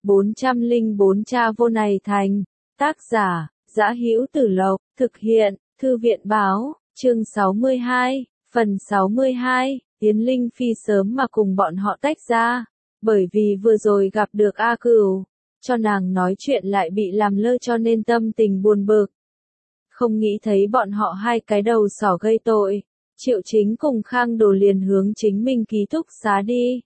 404 Cha vô này thành. Tác giả, Dã Hữu Tử Lộc, thực hiện, Thư viện báo, chương 62, phần 62, Yến Linh Phi sớm mà cùng bọn họ tách ra, bởi vì vừa rồi gặp được A Cửu, cho nàng nói chuyện lại bị làm lơ cho nên tâm tình buồn bực. Không nghĩ thấy bọn họ hai cái đầu sỏ gây tội, Triệu Chính cùng Khang Đồ liền hướng chính mình ký túc xá đi.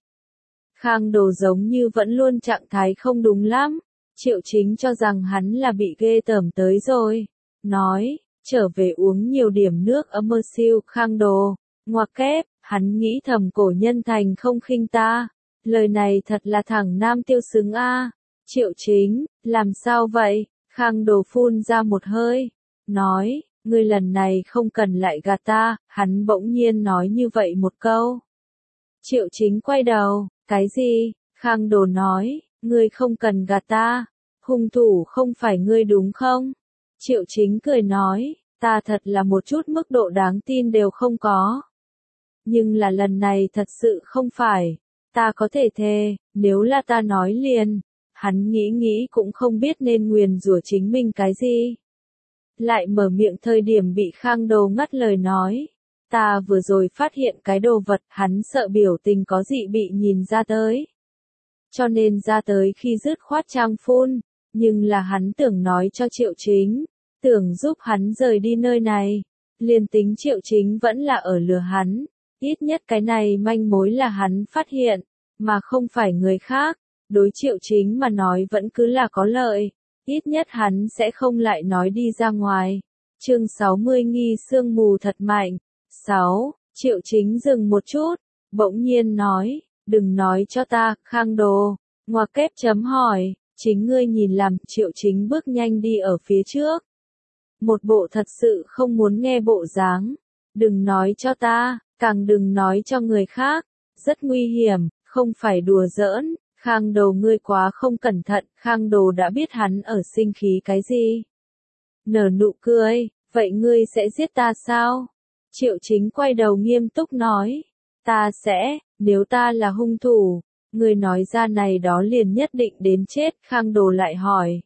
Khang Đồ giống như vẫn luôn trạng thái không đúng lắm, Triệu Chính cho rằng hắn là bị ghê tởm tới rồi, nói, trở về uống nhiều điểm nước ấm siêu. Khang Đồ, ngoặc kép, hắn nghĩ thầm cổ nhân thành không khinh ta, lời này thật là thẳng nam tiêu xứng a. Triệu Chính, làm sao vậy? Khang Đồ phun ra một hơi, nói, ngươi lần này không cần lại gạt ta, hắn bỗng nhiên nói như vậy một câu. Triệu Chính quay đầu, cái gì? Khang Đồ nói, ngươi không cần gạt ta, hung thủ không phải ngươi đúng không? Triệu Chính cười nói, ta thật là một chút mức độ đáng tin đều không có. Nhưng là lần này thật sự không phải, ta có thể thề, nếu là ta nói liền, hắn nghĩ cũng không biết nên nguyền rủa chính mình cái gì. Lại mở miệng thời điểm bị Khang Đồ ngắt lời nói, ta vừa rồi phát hiện cái đồ vật, hắn sợ biểu tình có dị bị nhìn ra tới. Cho nên ra tới khi dứt khoát trang phun, nhưng là hắn tưởng nói cho Triệu Chính, tưởng giúp hắn rời đi nơi này, liền tính Triệu Chính vẫn là ở lừa hắn, ít nhất cái này manh mối là hắn phát hiện, mà không phải người khác, đối Triệu Chính mà nói vẫn cứ là có lợi, ít nhất hắn sẽ không lại nói đi ra ngoài. Chương 60 nghi sương mù thật mạnh. 6. Triệu Chính dừng một chút, bỗng nhiên nói, đừng nói cho ta. Khang Đồ, ngoặc kép chấm hỏi, chính ngươi nhìn làm. Triệu Chính bước nhanh đi ở phía trước. Một bộ thật sự không muốn nghe bộ dáng, đừng nói cho ta, càng đừng nói cho người khác, rất nguy hiểm, không phải đùa giỡn. Khang Đồ ngươi quá không cẩn thận. Khang Đồ đã biết hắn ở sinh khí cái gì. Nở nụ cười, vậy ngươi sẽ giết ta sao? Triệu Chính quay đầu nghiêm túc nói, ta sẽ, nếu ta là hung thủ, ngươi nói ra này đó liền nhất định đến chết. Khang Đồ lại hỏi,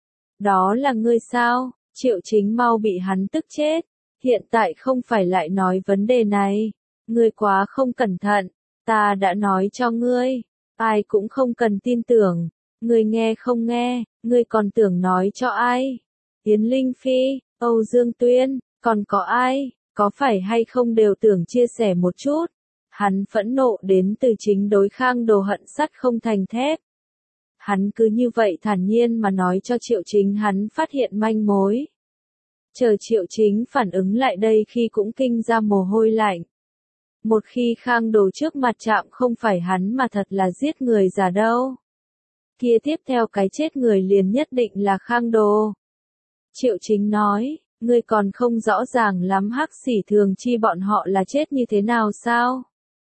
đó là ngươi sao? Triệu Chính mau bị hắn tức chết, hiện tại không phải lại nói vấn đề này, ngươi quá không cẩn thận, ta đã nói cho ngươi, ai cũng không cần tin tưởng, ngươi nghe không nghe, ngươi còn tưởng nói cho ai? Yến Linh Phi, Âu Dương Tuyên, còn có ai, có phải hay không đều tưởng chia sẻ một chút. Hắn phẫn nộ đến từ chính đối Khang Đồ hận sắt không thành thép. Hắn cứ như vậy thản nhiên mà nói cho Triệu Chính hắn phát hiện manh mối. Chờ Triệu Chính phản ứng lại đây khi cũng kinh ra mồ hôi lạnh. Một khi Khang Đồ trước mặt chạm không phải hắn mà thật là giết người giả đâu. Kia tiếp theo cái chết người liền nhất định là Khang Đồ. Triệu Chính nói, ngươi còn không rõ ràng lắm Hắc Xỉ Thường Chi bọn họ là chết như thế nào sao?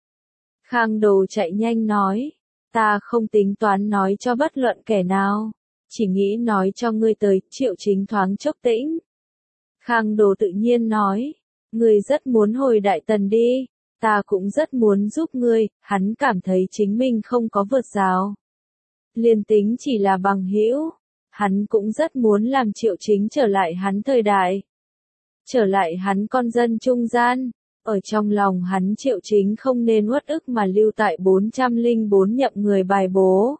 Khang Đồ chạy nhanh nói, ta không tính toán nói cho bất luận kẻ nào, chỉ nghĩ nói cho ngươi tới. Triệu Chính thoáng chốc tĩnh. Khang Đồ tự nhiên nói, ngươi rất muốn hồi Đại Tần đi, ta cũng rất muốn giúp ngươi. Hắn cảm thấy chính mình không có vượt rào. Liên tính chỉ là bằng hữu, hắn cũng rất muốn làm Triệu Chính trở lại hắn thời đại. Trở lại hắn con dân trung gian, ở trong lòng hắn Triệu Chính không nên uất ức mà lưu tại 404 nhậm người bài bố.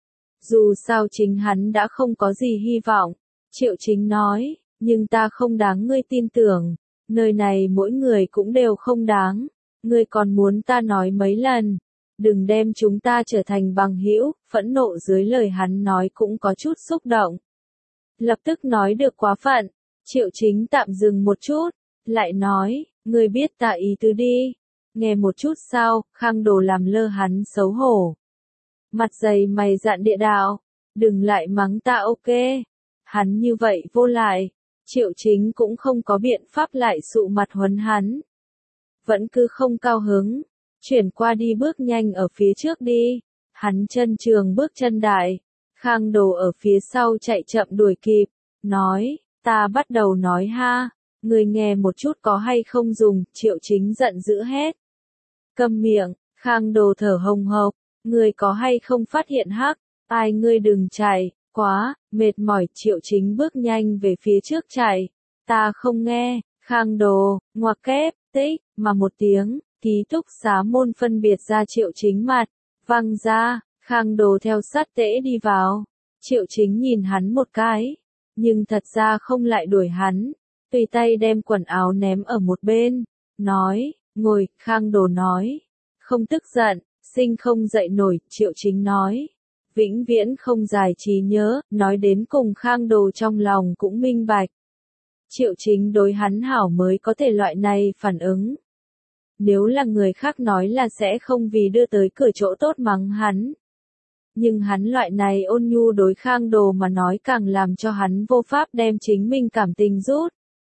Dù sao chính hắn đã không có gì hy vọng, Triệu Chính nói, nhưng ta không đáng ngươi tin tưởng, nơi này mỗi người cũng đều không đáng, ngươi còn muốn ta nói mấy lần, đừng đem chúng ta trở thành bằng hữu. Phẫn nộ dưới lời hắn nói cũng có chút xúc động. Lập tức nói được quá phận, Triệu Chính tạm dừng một chút, lại nói, ngươi biết ta ý tứ đi, nghe một chút sao? Khang Đồ làm lơ hắn xấu hổ. Mặt dày mày dạn địa đạo, đừng lại mắng ta ok. Hắn như vậy vô lại, Triệu Chính cũng không có biện pháp lại sụ mặt huấn hắn. Vẫn cứ không cao hứng, chuyển qua đi bước nhanh ở phía trước đi, hắn chân trường bước chân đại, Khang Đồ ở phía sau chạy chậm đuổi kịp, nói, ta bắt đầu nói ha, người nghe một chút có hay không dùng. Triệu Chính giận dữ hét. Câm miệng. Khang Đồ thở hồng hộc, người có hay không phát hiện Hắc Ai ngươi đừng chạy, quá, mệt mỏi. Triệu Chính bước nhanh về phía trước chạy. Ta không nghe, Khang Đồ, ngoặc kép, tích, mà một tiếng, ký túc xá môn phân biệt ra Triệu Chính mặt, văng ra, Khang Đồ theo sát tễ đi vào. Triệu Chính nhìn hắn một cái, nhưng thật ra không lại đuổi hắn, tùy tay đem quần áo ném ở một bên, nói, ngồi. Khang Đồ nói, không tức giận, sinh không dậy nổi. Triệu Chính nói, vĩnh viễn không giải trí nhớ. Nói đến cùng Khang Đồ trong lòng cũng minh bạch. Triệu Chính đối hắn hảo mới có thể loại này phản ứng. Nếu là người khác nói là sẽ không vì đưa tới cửa chỗ tốt mắng hắn. Nhưng hắn loại này ôn nhu đối Khang Đồ mà nói càng làm cho hắn vô pháp đem chính mình cảm tình rút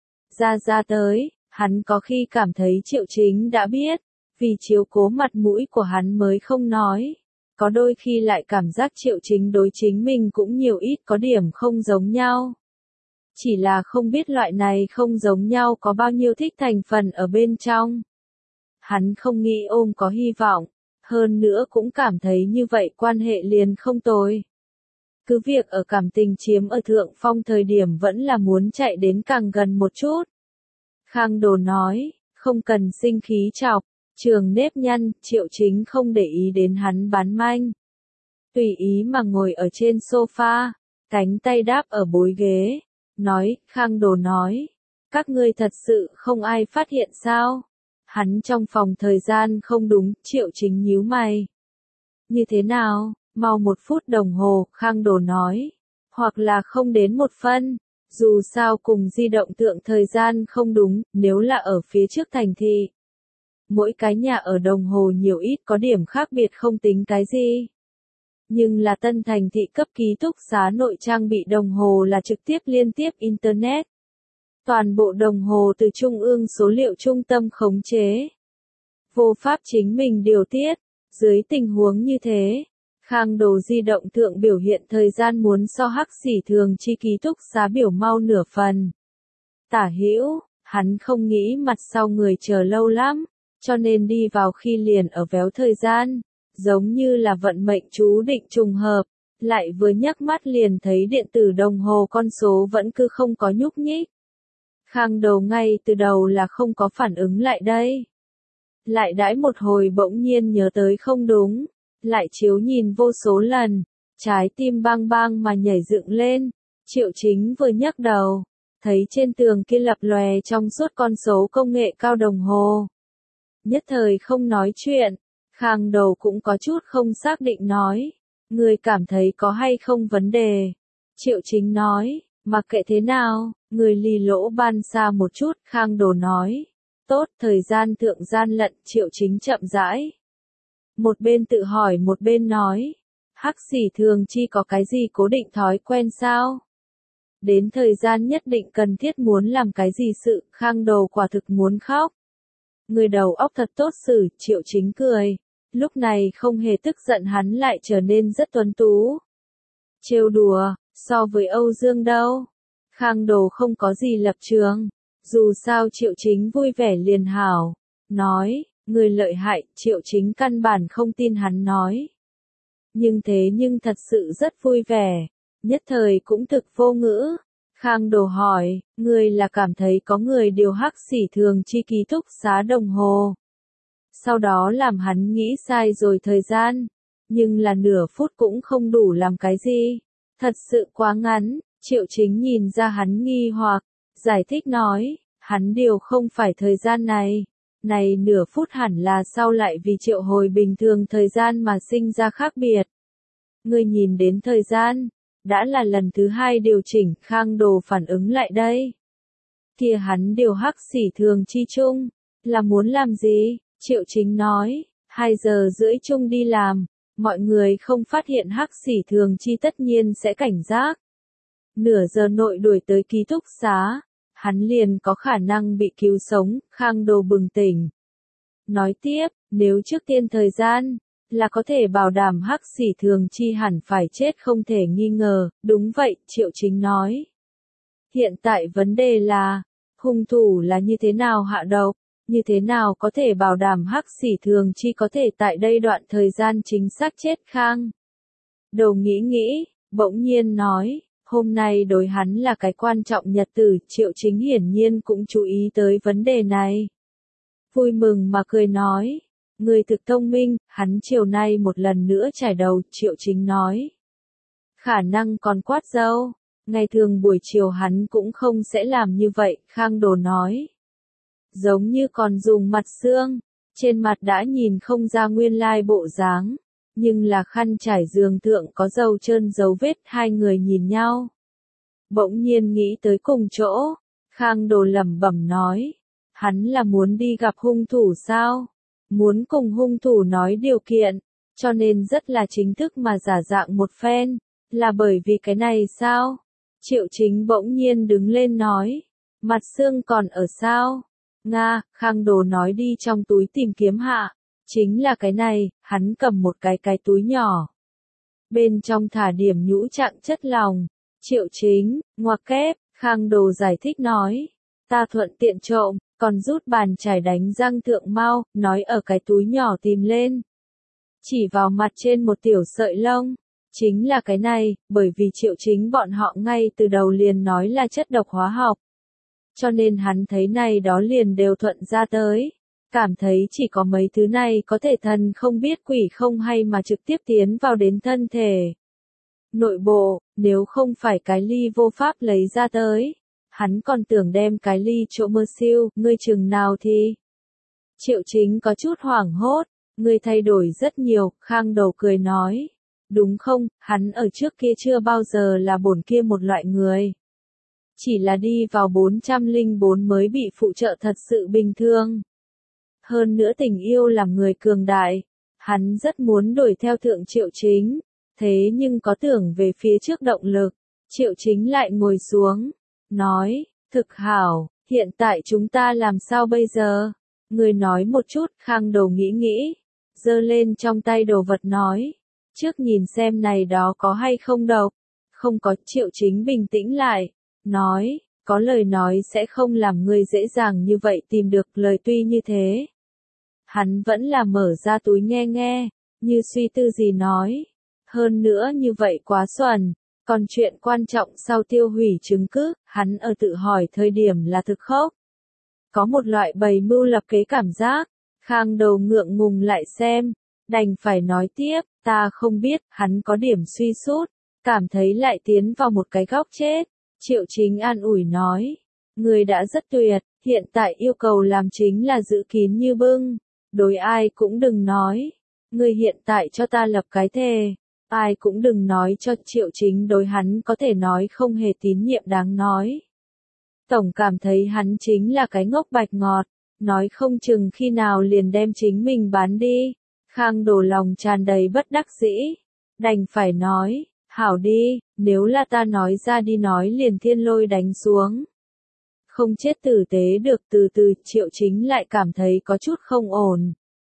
ra tới. Hắn có khi cảm thấy Triệu Chính đã biết, vì chiếu cố mặt mũi của hắn mới không nói. Có đôi khi lại cảm giác Triệu Chính đối chính mình cũng nhiều ít có điểm không giống nhau. Chỉ là không biết loại này không giống nhau có bao nhiêu thích thành phần ở bên trong. Hắn không nghĩ ôm có hy vọng, hơn nữa cũng cảm thấy như vậy quan hệ liền không tồi. Cứ việc ở cảm tình chiếm ở thượng phong thời điểm vẫn là muốn chạy đến càng gần một chút. Khang Đồ nói, không cần sinh khí chọc, trường nếp nhăn. Triệu Chính không để ý đến hắn bán manh. Tùy ý mà ngồi ở trên sofa, cánh tay đáp ở bối ghế. Nói, Khang Đồ nói, các ngươi thật sự không ai phát hiện sao? Hắn trong phòng thời gian không đúng. Triệu Chính nhíu mày. Như thế nào? Mau 1 phút đồng hồ. Khang Đồ nói, hoặc là không đến 1 phân. Dù sao cùng di động tượng thời gian không đúng. Nếu là ở phía trước thành thị, mỗi cái nhà ở đồng hồ nhiều ít có điểm khác biệt không tính cái gì. Nhưng là tân thành thị cấp ký túc xá nội trang bị đồng hồ là trực tiếp liên tiếp Internet. Toàn bộ đồng hồ từ trung ương số liệu trung tâm khống chế. Vô pháp chính mình điều tiết. Dưới tình huống như thế, Khang Đồ di động thượng biểu hiện thời gian muốn so Hắc Xỉ Thường Chi ký túc xá biểu mau nửa phần. Tả hữu, hắn không nghĩ mặt sau người chờ lâu lắm, cho nên đi vào khi liền ở véo thời gian, giống như là vận mệnh chú định trùng hợp, lại vừa nhấc mắt liền thấy điện tử đồng hồ con số vẫn cứ không có nhúc nhích. Khang Đồ ngay từ đầu là không có phản ứng lại đây. Lại đãi một hồi bỗng nhiên nhớ tới không đúng, lại chiếu nhìn vô số lần, trái tim bang bang mà nhảy dựng lên. Triệu Chính vừa nhấc đầu, thấy trên tường kia lập lòe trong suốt con số công nghệ cao đồng hồ. Nhất thời không nói chuyện, Khang Đồ cũng có chút không xác định nói, người cảm thấy có hay không vấn đề. Triệu Chính nói, mặc kệ thế nào, người lì lỗ ban xa một chút. Khang Đồ nói, tốt. Thời gian thượng gian lận. Triệu Chính chậm rãi, một bên tự hỏi một bên nói, Hắc Xỉ Thường Chi có cái gì cố định thói quen sao? Đến thời gian nhất định cần thiết muốn làm cái gì sự. Khang Đồ quả thực muốn khóc. Người đầu óc thật tốt xử. Triệu Chính cười, lúc này không hề tức giận, hắn lại trở nên rất tuấn tú. Trêu đùa, so với Âu Dương đâu. Khang Đồ không có gì lập trường, dù sao Triệu Chính vui vẻ liền hảo. Nói, người lợi hại. Triệu Chính căn bản không tin hắn nói. Nhưng thật sự rất vui vẻ, nhất thời cũng thực vô ngữ. Khang Đồ hỏi, người là cảm thấy có người điều Hắc Xỉ Thường Chi ký túc xá đồng hồ, sau đó làm hắn nghĩ sai rồi thời gian, nhưng là nửa phút cũng không đủ làm cái gì, thật sự quá ngắn. Triệu Chính nhìn ra hắn nghi hoặc, giải thích nói, hắn điều không phải thời gian này nửa phút hẳn là sau lại vì triệu hồi bình thường thời gian mà sinh ra khác biệt. Ngươi nhìn đến thời gian, đã là lần thứ 2 điều chỉnh. Khang Đồ phản ứng lại đây. Kia hắn điều Hắc Xỉ Thường Chi chung, là muốn làm gì? Triệu Chính nói, 2 giờ rưỡi chung đi làm, mọi người không phát hiện Hắc Xỉ Thường Chi tất nhiên sẽ cảnh giác. Nửa giờ nội đuổi tới ký túc xá, hắn liền có khả năng bị cứu sống. Khang Đồ bừng tỉnh. Nói tiếp, nếu trước tiên thời gian, là có thể bảo đảm Hắc Xỉ Thường Chi hẳn phải chết không thể nghi ngờ. Đúng vậy. Triệu Chính nói. Hiện tại vấn đề là, hung thủ là như thế nào hạ độc, như thế nào có thể bảo đảm Hắc Xỉ Thường Chi có thể tại đây đoạn thời gian chính xác chết. Khang Đầu nghĩ nghĩ, bỗng nhiên nói, hôm nay đối hắn là cái quan trọng nhật tử, Triệu Chính hiển nhiên cũng chú ý tới vấn đề này. Vui mừng mà cười nói, người thực thông minh, hắn chiều nay một lần nữa trải đầu, Triệu Chính nói. Khả năng còn quát râu, ngày thường buổi chiều hắn cũng không sẽ làm như vậy, Khang Đồ nói. Giống như còn dùng mặt xương, trên mặt đã nhìn không ra nguyên lai bộ dáng, nhưng là khăn trải giường thượng có dầu trơn dấu vết, hai người nhìn nhau. Bỗng nhiên nghĩ tới cùng chỗ, Khang Đồ lẩm bẩm nói, hắn là muốn đi gặp hung thủ sao? Muốn cùng hung thủ nói điều kiện, cho nên rất là chính thức mà giả dạng một phen, là bởi vì cái này sao? Triệu Chính bỗng nhiên đứng lên nói, mặt xương còn ở sao? Nga, Khang Đồ nói đi trong túi tìm kiếm hạ, chính là cái này, hắn cầm một cái túi nhỏ. Bên trong thả điểm nhũ trạng chất lòng. Triệu Chính, ngoặc kép, Khang Đồ giải thích nói, ta thuận tiện trộm, còn rút bàn chải đánh răng thượng mau, nói ở cái túi nhỏ tìm lên. Chỉ vào mặt trên một tiểu sợi lông, chính là cái này, bởi vì Triệu Chính bọn họ ngay từ đầu liền nói là chất độc hóa học. Cho nên hắn thấy này đó liền đều thuận ra tới, cảm thấy chỉ có mấy thứ này có thể thần không biết quỷ không hay mà trực tiếp tiến vào đến thân thể. Nội bộ, nếu không phải cái ly vô pháp lấy ra tới, hắn còn tưởng đem cái ly chỗ mơ siêu, ngươi chừng nào thì. Triệu Chính có chút hoảng hốt, ngươi thay đổi rất nhiều, Khang Đầu cười nói. Đúng không, hắn ở trước kia chưa bao giờ là bổn kia một loại người. Chỉ là đi vào 404 mới bị phụ trợ thật sự bình thường. Hơn nữa tình yêu làm người cường đại, hắn rất muốn đuổi theo thượng Triệu Chính, thế nhưng có tưởng về phía trước động lực, Triệu Chính lại ngồi xuống, nói, thực hảo, hiện tại chúng ta làm sao bây giờ? Người nói một chút, Khang Đầu nghĩ nghĩ, giơ lên trong tay đồ vật nói, trước nhìn xem này đó có hay không độc, không có. Triệu Chính bình tĩnh lại, nói, có lời nói sẽ không làm người dễ dàng như vậy tìm được lời tuy như thế. Hắn vẫn là mở ra túi nghe nghe, như suy tư gì nói, hơn nữa như vậy quá xuẩn, còn chuyện quan trọng sau tiêu hủy chứng cứ, hắn ở tự hỏi thời điểm là thực khốc. Có một loại bày mưu lập kế cảm giác, Khang Đầu ngượng ngùng lại xem, đành phải nói tiếp, ta không biết, hắn có điểm suy sút, cảm thấy lại tiến vào một cái góc chết. Triệu Chính an ủi nói, người đã rất tuyệt, hiện tại yêu cầu làm chính là giữ kín như bưng, đối ai cũng đừng nói, người hiện tại cho ta lập cái thề, ai cũng đừng nói cho. Triệu Chính đối hắn có thể nói không hề tín nhiệm đáng nói. Tổng cảm thấy hắn chính là cái ngốc bạch ngọt, nói không chừng khi nào liền đem chính mình bán đi. Khang Đồ lòng tràn đầy bất đắc dĩ, đành phải nói, hảo đi, nếu là ta nói ra đi nói liền thiên lôi đánh xuống. Không chết tử tế được. Từ từ Triệu Chính lại cảm thấy có chút không ổn.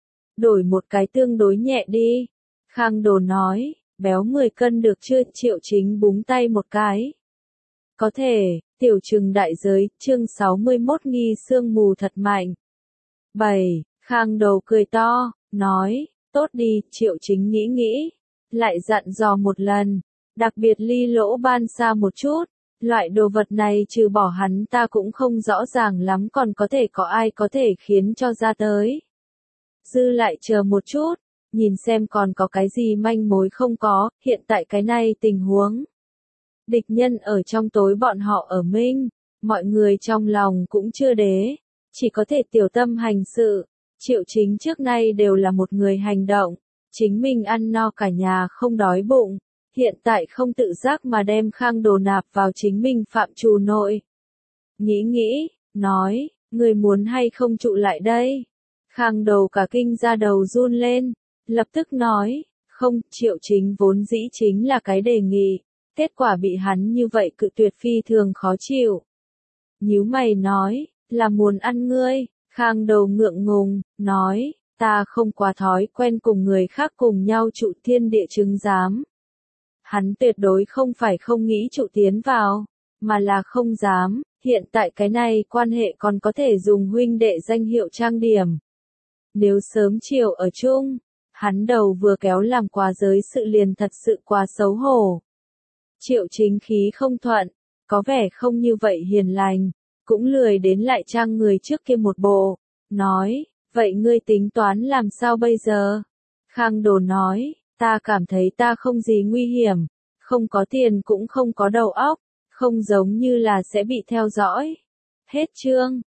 Đổi một cái tương đối nhẹ đi. Khang Đồ nói, béo 10 cân được chưa? Triệu Chính búng tay một cái. Có thể, tiểu trừng đại giới, chương 61 nghi sương mù thật mạnh. 7. Khang Đầu cười to, nói, tốt đi. Triệu Chính nghĩ nghĩ, lại dặn dò một lần, đặc biệt ly lỗ ban xa một chút, loại đồ vật này trừ bỏ hắn ta cũng không rõ ràng lắm, còn có thể có ai có thể khiến cho ra tới. Dư lại chờ một chút, nhìn xem còn có cái gì manh mối không có, hiện tại cái này tình huống. Địch nhân ở trong tối bọn họ ở minh, mọi người trong lòng cũng chưa đế, chỉ có thể tiểu tâm hành sự. Triệu Chính trước nay đều là một người hành động, chính mình ăn no cả nhà không đói bụng, hiện tại không tự giác mà đem Khang Đồ nạp vào chính mình phạm trù nội. Nghĩ nghĩ, nói, người muốn hay không trụ lại đây? Khang Đầu cả kinh ra đầu run lên, lập tức nói, không. Triệu Chính vốn dĩ chính là cái đề nghị, kết quả bị hắn như vậy cự tuyệt phi thường khó chịu. Nhíu mày nói, là muốn ăn ngươi. Khang Đầu ngượng ngùng, nói, ta không quá thói quen cùng người khác cùng nhau trụ, thiên địa chứng giám. Hắn tuyệt đối không phải không nghĩ trụ tiến vào, mà là không dám, hiện tại cái này quan hệ còn có thể dùng huynh đệ danh hiệu trang điểm. Nếu sớm chiều ở chung, Hắn đầu vừa kéo làm quá giới sự liền thật sự quá xấu hổ. Triệu Chính khí không thuận, có vẻ không như vậy hiền lành, cũng lười đến lại trang người trước kia một bộ, nói, vậy ngươi tính toán làm sao bây giờ? Khang Đồ nói, ta cảm thấy ta không gì nguy hiểm, không có tiền cũng không có đầu óc, không giống như là sẽ bị theo dõi. Hết chương.